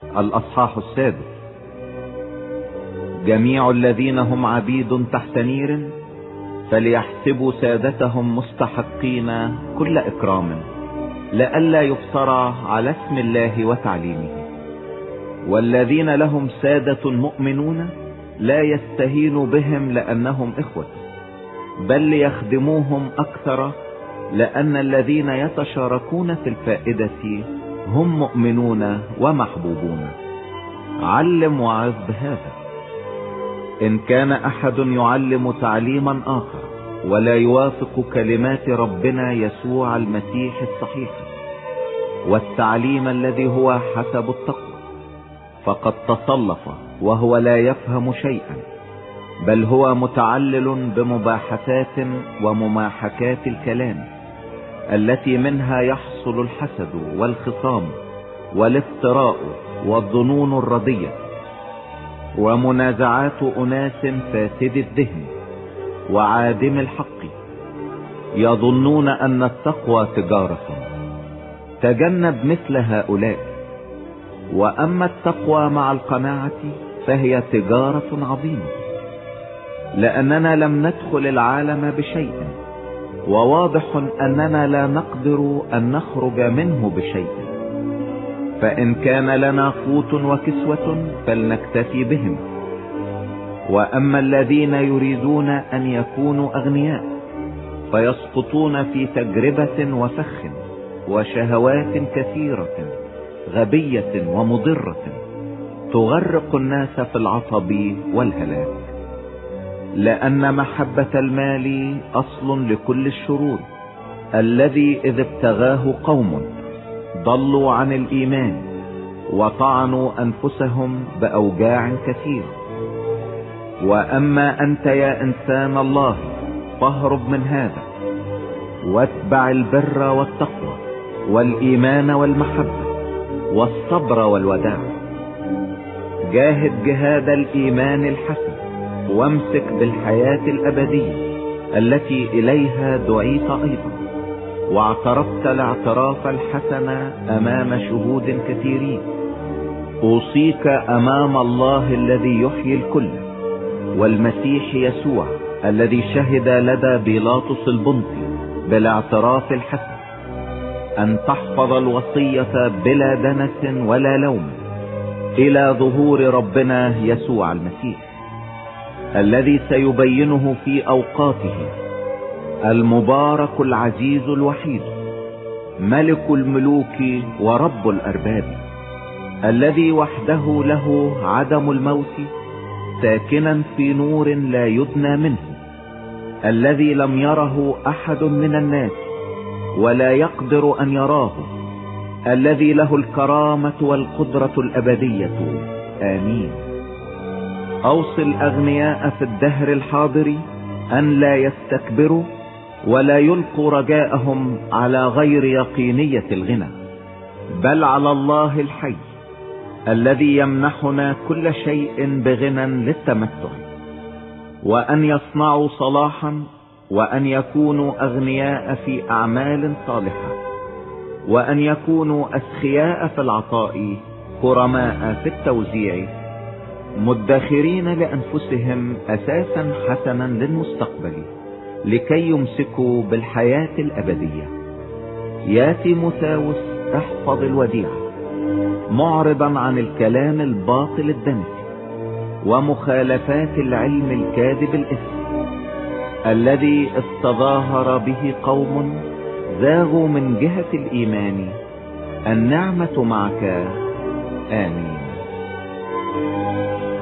الأصحاح 6. جميع الذين هم عبيد تحت نير فليحسبوا سادتهم مستحقين كل إكرام، لئلا يفترى على اسم الله وتعليمه. والذين لهم سادة مؤمنون لا يستهينوا بهم لأنهم إخوة، بل ليخدموهم أكثر، لأن الذين يتشاركون في الفائدة هم مؤمنون ومحبوبون. علم وعظ بهذا. إن كان أحد يعلم تعليما آخر ولا يوافق كلمات ربنا يسوع المسيح الصحيح والتعليم الذي هو حسب التقوى، فقد تصلف وهو لا يفهم شيئا، بل هو متعلل بمباحثات ومماحكات الكلام التي منها يحصل الحسد والخصام والافتراء والظنون الردية ومنازعات أناس فاسد الذهن وعادم الحق، يظنون أن التقوى تجارة. تجنب مثل هؤلاء. وأما التقوى مع القناعة فهي تجارة عظيمة، لأننا لم ندخل العالم بشيء، وواضح أننا لا نقدر أن نخرج منه بشيء. فإن كان لنا قوت وكسوة فلنكتفي بهم. وأما الذين يريدون أن يكونوا أغنياء فيسقطون في تجربة وفخ وشهوات كثيرة غبية ومضرة تغرق الناس في العطب والهلاك. لأن محبة المال أصل لكل الشرور، الذي إذ ابتغاه قوم ضلوا عن الإيمان وطعنوا أنفسهم بأوجاع كثيرة. وأما أنت يا إنسان الله فاهرب من هذا، واتبع البر والتقوى والإيمان والمحبة والصبر والوداع. جاهد جهاد الإيمان الحسن، وامسك بالحياة الأبدية التي إليها دعيت أيضا، واعترفت الاعتراف الحسن أمام شهود كثيرين. أوصيك أمام الله الذي يحيي الكل والمسيح يسوع الذي شهد لدى بيلاطس البنطي بالاعتراف الحسن، أن تحفظ الوصية بلا دنس ولا لوم إلى ظهور ربنا يسوع المسيح، الذي سيبينه في أوقاته، المبارك العزيز الوحيد، ملك الملوك ورب الأرباب، الذي وحده له عدم الموت، ساكنا في نور لا يدنى منه، الذي لم يره أحد من الناس ولا يقدر أن يراه، الذي له الكرامة والقدرة الأبدية. آمين. أوصي الأغنياء في الدهر الحاضر أن لا يستكبروا ولا يلقوا رجاءهم على غير يقينية الغنى، بل على الله الحي الذي يمنحنا كل شيء بغنى للتمتع، وأن يصنعوا صلاحا، وأن يكونوا أغنياء في أعمال صالحة، وأن يكونوا أسخياء في العطاء، كرماء في التوزيع، مدخرين لأنفسهم أساسا حسنا للمستقبل لكي يمسكوا بالحياة الأبدية. يا تيموثاوس احفظ الوديعة، معرضا عن الكلام الباطل الدنس ومخالفات العلم الكاذب الإثم، الذي استظاهر به قوم زاغوا من جهة الإيمان. النعمة معك. آمين.